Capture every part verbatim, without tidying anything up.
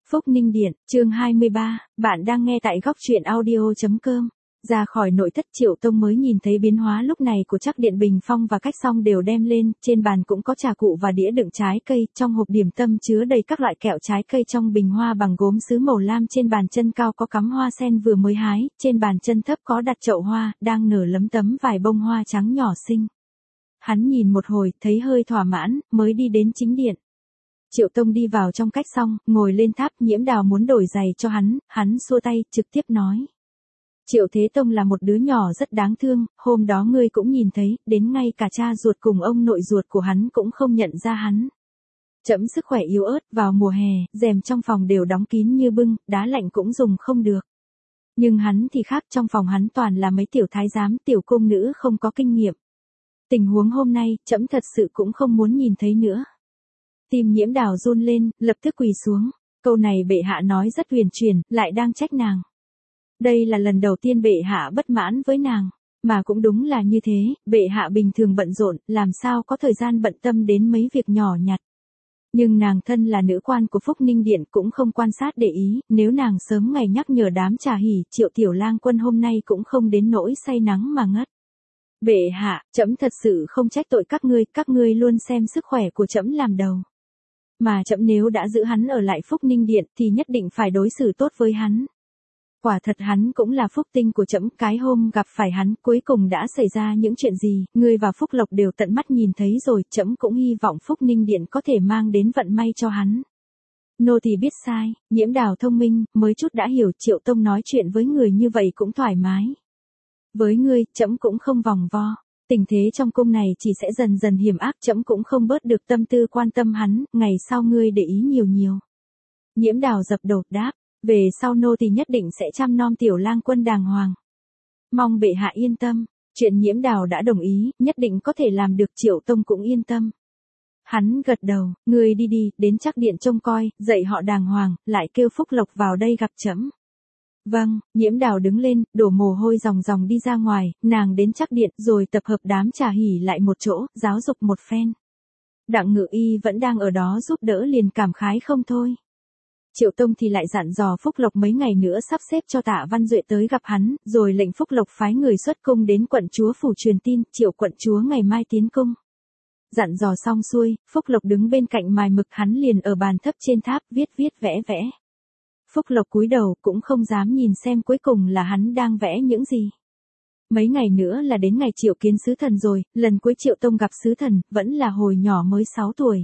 Phúc Ninh Điện, chương hai mươi ba, bạn đang nghe tại góc truyện audio chấm com. Ra khỏi nội thất, Triệu Tông mới nhìn thấy biến hóa lúc này của Trắc Điện bình phong và cách xong đều đem lên, trên bàn cũng có trà cụ và đĩa đựng trái cây, trong hộp điểm tâm chứa đầy các loại kẹo trái cây, trong bình hoa bằng gốm sứ màu lam, trên bàn chân cao có cắm hoa sen vừa mới hái, trên bàn chân thấp có đặt chậu hoa, đang nở lấm tấm vài bông hoa trắng nhỏ xinh. Hắn nhìn một hồi, thấy hơi thỏa mãn, mới đi đến chính điện. Triệu Tông đi vào trong cách xong, ngồi lên tháp, Nhiễm Đào muốn đổi giày cho hắn, hắn xua tay, trực tiếp nói. Triệu Thế Tông là một đứa nhỏ rất đáng thương, hôm đó ngươi cũng nhìn thấy, đến ngay cả cha ruột cùng ông nội ruột của hắn cũng không nhận ra hắn. Trẫm sức khỏe yếu ớt, vào mùa hè, rèm trong phòng đều đóng kín như bưng, đá lạnh cũng dùng không được. Nhưng hắn thì khác, trong phòng hắn toàn là mấy tiểu thái giám, tiểu cung nữ không có kinh nghiệm. Tình huống hôm nay, trẫm thật sự cũng không muốn nhìn thấy nữa. Tim Nhiễm Đào run lên, lập tức quỳ xuống. Câu này bệ hạ nói rất huyền chuyển, lại đang trách nàng. Đây là lần đầu tiên bệ hạ bất mãn với nàng. Mà cũng đúng là như thế, bệ hạ bình thường bận rộn, làm sao có thời gian bận tâm đến mấy việc nhỏ nhặt. Nhưng nàng thân là nữ quan của Phúc Ninh Điện cũng không quan sát để ý, nếu nàng sớm ngày nhắc nhở đám trà hỉ, Triệu tiểu lang quân hôm nay cũng không đến nỗi say nắng mà ngất. Bệ hạ, trẫm thật sự không trách tội các ngươi, các ngươi luôn xem sức khỏe của trẫm làm đầu. Mà trẫm nếu đã giữ hắn ở lại Phúc Ninh Điện thì nhất định phải đối xử tốt với hắn. Quả thật hắn cũng là phúc tinh của trẫm, cái hôm gặp phải hắn cuối cùng đã xảy ra những chuyện gì, ngươi và Phúc Lộc đều tận mắt nhìn thấy rồi, trẫm cũng hy vọng Phúc Ninh Điện có thể mang đến vận may cho hắn. Nô tỳ biết sai, Nhiễm Đào thông minh, mới chút đã hiểu, Triệu Tông nói chuyện với người như vậy cũng thoải mái. Với ngươi, trẫm cũng không vòng vo. Tình thế trong cung này chỉ sẽ dần dần hiểm ác, trẫm cũng không bớt được tâm tư quan tâm hắn, ngày sau ngươi để ý nhiều nhiều. Nhiễm Đào dập đầu đáp, về sau nô tỳ nhất định sẽ chăm nom tiểu lang quân đàng hoàng. Mong bệ hạ yên tâm, chuyện Nhiễm Đào đã đồng ý, nhất định có thể làm được, Triệu Tông cũng yên tâm. Hắn gật đầu, ngươi đi đi, đến Trắc Điện trông coi, dạy họ đàng hoàng, lại kêu Phúc Lộc vào đây gặp trẫm. Vâng, Nhiễm Đào đứng lên, đổ mồ hôi ròng ròng đi ra ngoài, nàng đến Trắc Điện rồi tập hợp đám trà hỉ lại một chỗ, giáo dục một phen. Đặng Ngự Y vẫn đang ở đó giúp đỡ liền cảm khái không thôi. Triệu Tông thì lại dặn dò Phúc Lộc mấy ngày nữa sắp xếp cho Tạ Văn Duệ tới gặp hắn, rồi lệnh Phúc Lộc phái người xuất cung đến quận chúa phủ truyền tin, Triệu quận chúa ngày mai tiến cung. Dặn dò xong xuôi, Phúc Lộc đứng bên cạnh mài mực, hắn liền ở bàn thấp trên tháp viết viết vẽ vẽ. Phúc Lộc cúi đầu cũng không dám nhìn xem cuối cùng là hắn đang vẽ những gì. Mấy ngày nữa là đến ngày triệu kiến sứ thần rồi, lần cuối Triệu Tông gặp sứ thần, vẫn là hồi nhỏ mới sáu tuổi.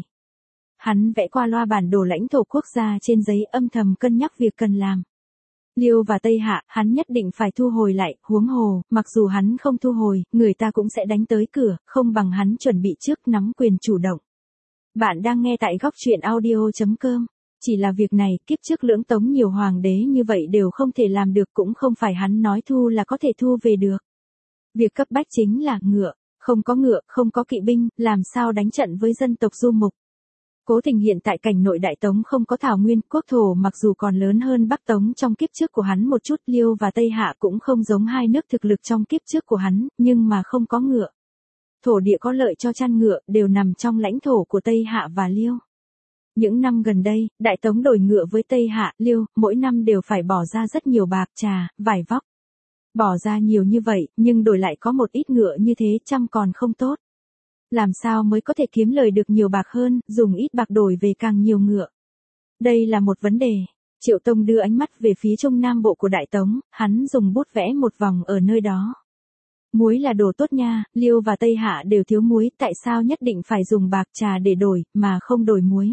Hắn vẽ qua loa bản đồ lãnh thổ quốc gia trên giấy, âm thầm cân nhắc việc cần làm. Liêu và Tây Hạ, hắn nhất định phải thu hồi lại, huống hồ, mặc dù hắn không thu hồi, người ta cũng sẽ đánh tới cửa, không bằng hắn chuẩn bị trước, nắm quyền chủ động. Bạn đang nghe tại góc truyện audio chấm com. Chỉ là việc này, kiếp trước Lưỡng Tống nhiều hoàng đế như vậy đều không thể làm được, cũng không phải hắn nói thu là có thể thu về được. Việc cấp bách chính là ngựa, không có ngựa, không có kỵ binh, làm sao đánh trận với dân tộc du mục. Cố Tình hiện tại cảnh nội Đại Tống không có thảo nguyên, quốc thổ mặc dù còn lớn hơn Bắc Tống trong kiếp trước của hắn một chút, Liêu và Tây Hạ cũng không giống hai nước thực lực trong kiếp trước của hắn, nhưng mà không có ngựa. Thổ địa có lợi cho chăn ngựa, đều nằm trong lãnh thổ của Tây Hạ và Liêu. Những năm gần đây, Đại Tống đổi ngựa với Tây Hạ, Liêu, mỗi năm đều phải bỏ ra rất nhiều bạc, trà, vải vóc. Bỏ ra nhiều như vậy, nhưng đổi lại có một ít ngựa như thế chăm còn không tốt. Làm sao mới có thể kiếm lời được nhiều bạc hơn, dùng ít bạc đổi về càng nhiều ngựa. Đây là một vấn đề. Triệu Tông đưa ánh mắt về phía Trung Nam Bộ của Đại Tống, hắn dùng bút vẽ một vòng ở nơi đó. Muối là đồ tốt nha, Liêu và Tây Hạ đều thiếu muối, tại sao nhất định phải dùng bạc trà để đổi, mà không đổi muối?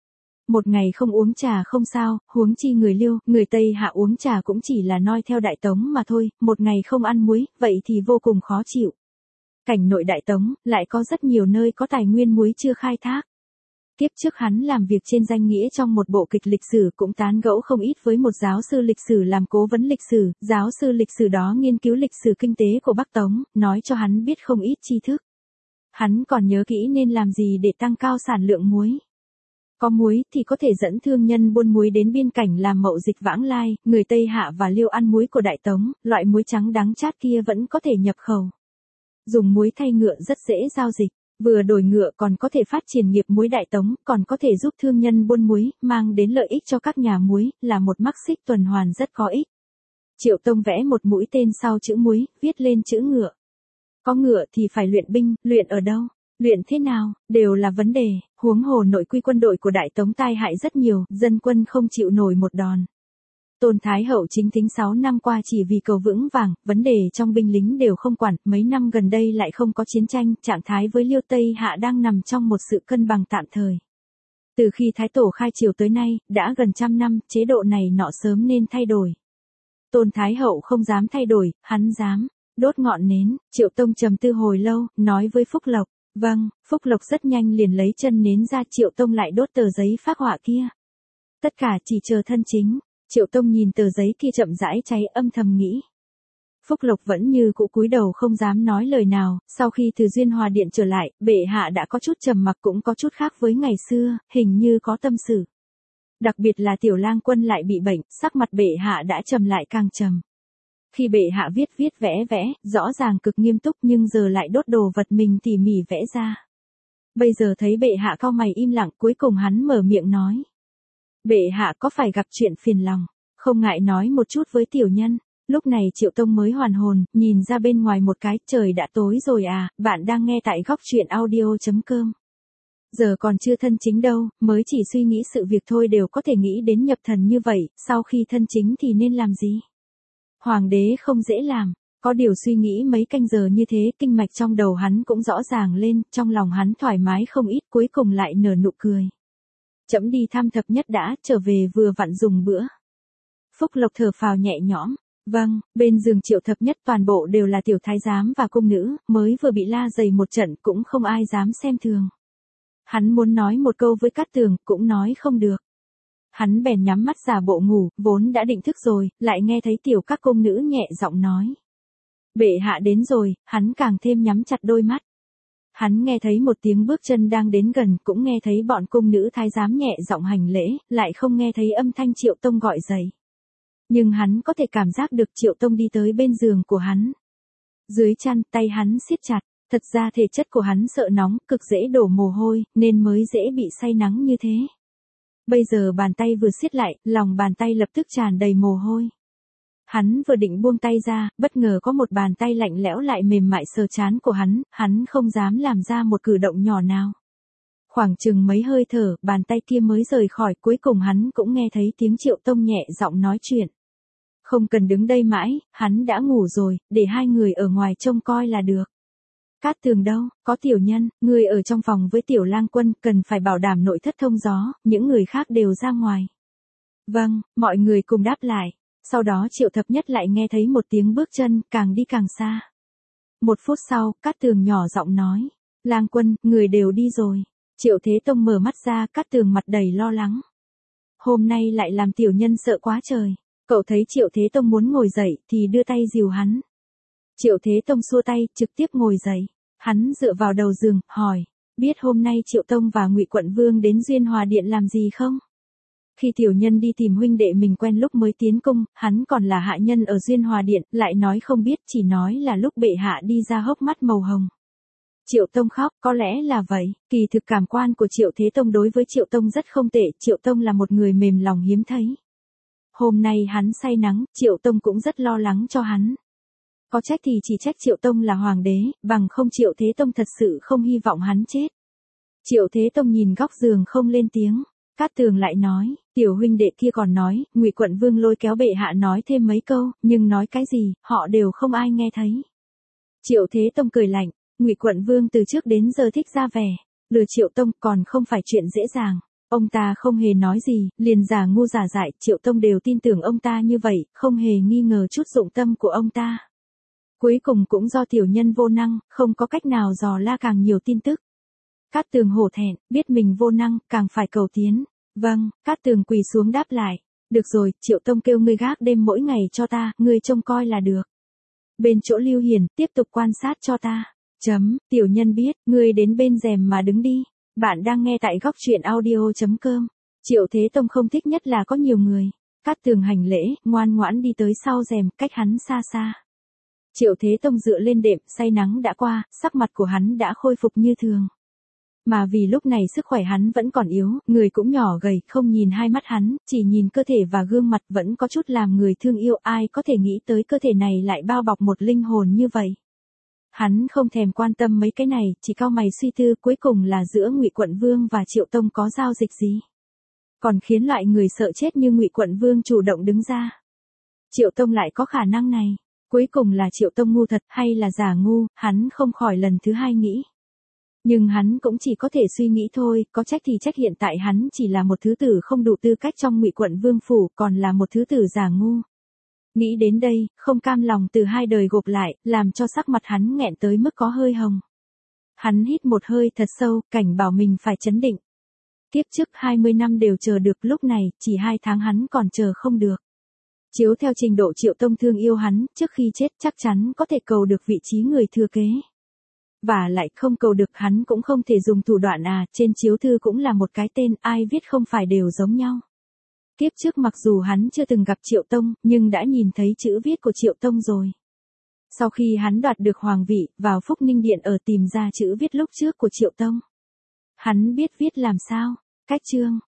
Một ngày không uống trà không sao, huống chi người Liêu, người Tây Hạ uống trà cũng chỉ là noi theo Đại Tống mà thôi, một ngày không ăn muối, vậy thì vô cùng khó chịu. Cảnh nội Đại Tống, lại có rất nhiều nơi có tài nguyên muối chưa khai thác. Kiếp trước hắn làm việc trên danh nghĩa trong một bộ kịch lịch sử, cũng tán gẫu không ít với một giáo sư lịch sử làm cố vấn lịch sử, giáo sư lịch sử đó nghiên cứu lịch sử kinh tế của Bắc Tống, nói cho hắn biết không ít tri thức. Hắn còn nhớ kỹ nên làm gì để tăng cao sản lượng muối. Có muối thì có thể dẫn thương nhân buôn muối đến biên cảnh làm mậu dịch vãng lai, người Tây Hạ và Liêu ăn muối của Đại Tống, loại muối trắng đắng chát kia vẫn có thể nhập khẩu. Dùng muối thay ngựa rất dễ giao dịch, Vừa đổi ngựa còn có thể phát triển nghiệp muối Đại Tống, còn có thể giúp thương nhân buôn muối, mang đến lợi ích cho các nhà muối, là một mắc xích tuần hoàn rất có ích. Triệu Tông vẽ một mũi tên sau chữ muối, viết lên chữ ngựa. Có ngựa thì phải luyện binh, luyện ở đâu, luyện thế nào, đều là vấn đề, huống hồ nội quy quân đội của Đại Tống tai hại rất nhiều, dân quân không chịu nổi một đòn. Tôn Thái Hậu chính thính sáu năm qua chỉ vì cầu vững vàng, vấn đề trong binh lính đều không quản, mấy năm gần đây lại không có chiến tranh, trạng thái với Liêu Tây Hạ đang nằm trong một sự cân bằng tạm thời. Từ khi Thái Tổ khai triều tới nay, đã gần trăm năm, chế độ này nọ sớm nên thay đổi. Tôn Thái Hậu không dám thay đổi, hắn dám đốt ngọn nến. Triệu Tông trầm tư hồi lâu, nói với Phúc Lộc. Vâng, Phúc Lộc rất nhanh liền lấy chân nến ra. Triệu Tông lại đốt tờ giấy phác họa kia. Tất cả chỉ chờ thân chính. Triệu Tông nhìn tờ giấy kia chậm rãi cháy, âm thầm nghĩ. Phúc Lộc vẫn như cũ cúi đầu không dám nói lời nào. Sau khi từ Duyên Hòa Điện trở lại, bệ hạ đã có chút trầm mặc, cũng có chút khác với ngày xưa, hình như có tâm sự. Đặc biệt là Tiểu Lang Quân lại bị bệnh, sắc mặt bệ hạ đã trầm lại càng trầm. Khi bệ hạ viết viết vẽ vẽ, rõ ràng cực nghiêm túc, nhưng giờ lại đốt đồ vật mình tỉ mỉ vẽ ra. Bây giờ thấy bệ hạ cau mày im lặng, cuối cùng hắn mở miệng nói. Bệ hạ có phải gặp chuyện phiền lòng, không ngại nói một chút với tiểu nhân. Lúc này Triệu Tông mới hoàn hồn, nhìn ra bên ngoài một cái, trời đã tối rồi à, bạn đang nghe tại góc truyện audio chấm com. Giờ còn chưa thân chính đâu, mới chỉ suy nghĩ sự việc thôi đều có thể nghĩ đến nhập thần như vậy, sau khi thân chính thì nên làm gì? Hoàng đế không dễ làm, có điều suy nghĩ mấy canh giờ như thế, kinh mạch trong đầu hắn cũng rõ ràng lên, trong lòng hắn thoải mái không ít, cuối cùng lại nở nụ cười. Trẫm đi thăm thập nhất đã, trở về vừa vặn dùng bữa. Phúc Lộc thở phào nhẹ nhõm. Vâng, bên giường Triệu thập nhất toàn bộ đều là tiểu thái giám và cung nữ, mới vừa bị la dày một trận cũng không ai dám xem thường. Hắn muốn nói một câu với Cát Tường, cũng nói không được. Hắn bèn nhắm mắt giả bộ ngủ, vốn đã định thức rồi, lại nghe thấy tiểu các cung nữ nhẹ giọng nói. Bệ hạ đến rồi, hắn càng thêm nhắm chặt đôi mắt. Hắn nghe thấy một tiếng bước chân đang đến gần, cũng nghe thấy bọn cung nữ thái giám nhẹ giọng hành lễ, lại không nghe thấy âm thanh Triệu Tông gọi dậy. Nhưng hắn có thể cảm giác được Triệu Tông đi tới bên giường của hắn. Dưới chăn, tay hắn siết chặt. Thật ra thể chất của hắn sợ nóng, cực dễ đổ mồ hôi, nên mới dễ bị say nắng như thế. Bây giờ bàn tay vừa siết lại, lòng bàn tay lập tức tràn đầy mồ hôi. Hắn vừa định buông tay ra, bất ngờ có một bàn tay lạnh lẽo lại mềm mại sờ trán của hắn, hắn không dám làm ra một cử động nhỏ nào. Khoảng chừng mấy hơi thở, bàn tay kia mới rời khỏi, cuối cùng hắn cũng nghe thấy tiếng Triệu Tông nhẹ giọng nói chuyện. Không cần đứng đây mãi, hắn đã ngủ rồi, để hai người ở ngoài trông coi là được. Cát Tường đâu, có tiểu nhân, người ở trong phòng với Tiểu Lang Quân, cần phải bảo đảm nội thất thông gió, những người khác đều ra ngoài. Vâng, mọi người cùng đáp lại. Sau đó Triệu thập nhất lại nghe thấy một tiếng bước chân, càng đi càng xa. Một phút sau, Cát Tường nhỏ giọng nói. Lang Quân, người đều đi rồi. Triệu Thế Tông mở mắt ra, Cát Tường mặt đầy lo lắng. Hôm nay lại làm tiểu nhân sợ quá trời. Cậu thấy Triệu Thế Tông muốn ngồi dậy, thì đưa tay dìu hắn. Triệu Thế Tông xua tay, trực tiếp ngồi dậy. Hắn dựa vào đầu giường, hỏi. Biết hôm nay Triệu Tông và Ngụy Quận Vương đến Duyên Hòa Điện làm gì không? Khi tiểu nhân đi tìm huynh đệ mình quen lúc mới tiến cung, hắn còn là hạ nhân ở Duyên Hòa Điện, lại nói không biết, chỉ nói là lúc bệ hạ đi ra hốc mắt màu hồng. Triệu Tông khóc, có lẽ là vậy, kỳ thực cảm quan của Triệu Thế Tông đối với Triệu Tông rất không tệ, Triệu Tông là một người mềm lòng hiếm thấy. Hôm nay hắn say nắng, Triệu Tông cũng rất lo lắng cho hắn. Có trách thì chỉ trách Triệu Tông là hoàng đế, bằng không Triệu Thế Tông thật sự không hy vọng hắn chết. Triệu Thế Tông nhìn góc giường không lên tiếng. Cát Tường lại nói, tiểu huynh đệ kia còn nói, Ngụy Quận Vương lôi kéo bệ hạ nói thêm mấy câu, nhưng nói cái gì, họ đều không ai nghe thấy. Triệu Thế Tông cười lạnh, Ngụy Quận Vương từ trước đến giờ thích ra vẻ, lừa Triệu Tông còn không phải chuyện dễ dàng. Ông ta không hề nói gì, liền giả ngu giả dại, Triệu Tông đều tin tưởng ông ta như vậy, không hề nghi ngờ chút dụng tâm của ông ta. Cuối cùng cũng do tiểu nhân vô năng, không có cách nào dò la càng nhiều tin tức. Cát Tường hổ thẹn, biết mình vô năng, càng phải cầu tiến. Vâng, Cát Tường quỳ xuống đáp lại. Được rồi, Triệu Tông kêu ngươi gác đêm mỗi ngày cho ta, ngươi trông coi là được. Bên chỗ Lưu Hiền, tiếp tục quan sát cho ta. Chấm, tiểu nhân biết, ngươi đến bên rèm mà đứng đi. Bạn đang nghe tại góc truyện audio chấm com. Triệu Thế Tông không thích nhất là có nhiều người. Cát Tường hành lễ, ngoan ngoãn đi tới sau rèm, cách hắn xa xa. Triệu Thế Tông dựa lên đệm, say nắng đã qua, sắc mặt của hắn đã khôi phục như thường. Mà vì lúc này sức khỏe hắn vẫn còn yếu, người cũng nhỏ gầy, không nhìn hai mắt hắn, chỉ nhìn cơ thể và gương mặt vẫn có chút làm người thương yêu, ai có thể nghĩ tới cơ thể này lại bao bọc một linh hồn như vậy. Hắn không thèm quan tâm mấy cái này, chỉ cau mày suy tư cuối cùng là giữa Ngụy Quận Vương và Triệu Tông có giao dịch gì. Còn khiến loại người sợ chết như Ngụy Quận Vương chủ động đứng ra. Triệu Tông lại có khả năng này. Cuối cùng là Triệu Tông ngu thật hay là giả ngu, hắn không khỏi lần thứ hai nghĩ. Nhưng hắn cũng chỉ có thể suy nghĩ thôi, có trách thì trách hiện tại hắn chỉ là một thứ tử không đủ tư cách trong Ngụy Quận Vương phủ, còn là một thứ tử giả ngu. Nghĩ đến đây, không cam lòng từ hai đời gộp lại, làm cho sắc mặt hắn nghẹn tới mức có hơi hồng. Hắn hít một hơi thật sâu, cảnh bảo mình phải trấn định. Tiếp trước hai mươi năm đều chờ được, lúc này, chỉ hai tháng hắn còn chờ không được. Chiếu theo trình độ Triệu Tông thương yêu hắn, trước khi chết chắc chắn có thể cầu được vị trí người thừa kế. Và lại không cầu được hắn cũng không thể dùng thủ đoạn à, trên chiếu thư cũng là một cái tên, ai viết không phải đều giống nhau. Tiếp trước mặc dù hắn chưa từng gặp Triệu Tông, nhưng đã nhìn thấy chữ viết của Triệu Tông rồi. Sau khi hắn đoạt được hoàng vị, vào Phúc Ninh Điện ở tìm ra chữ viết lúc trước của Triệu Tông. Hắn biết viết làm sao, cách chương,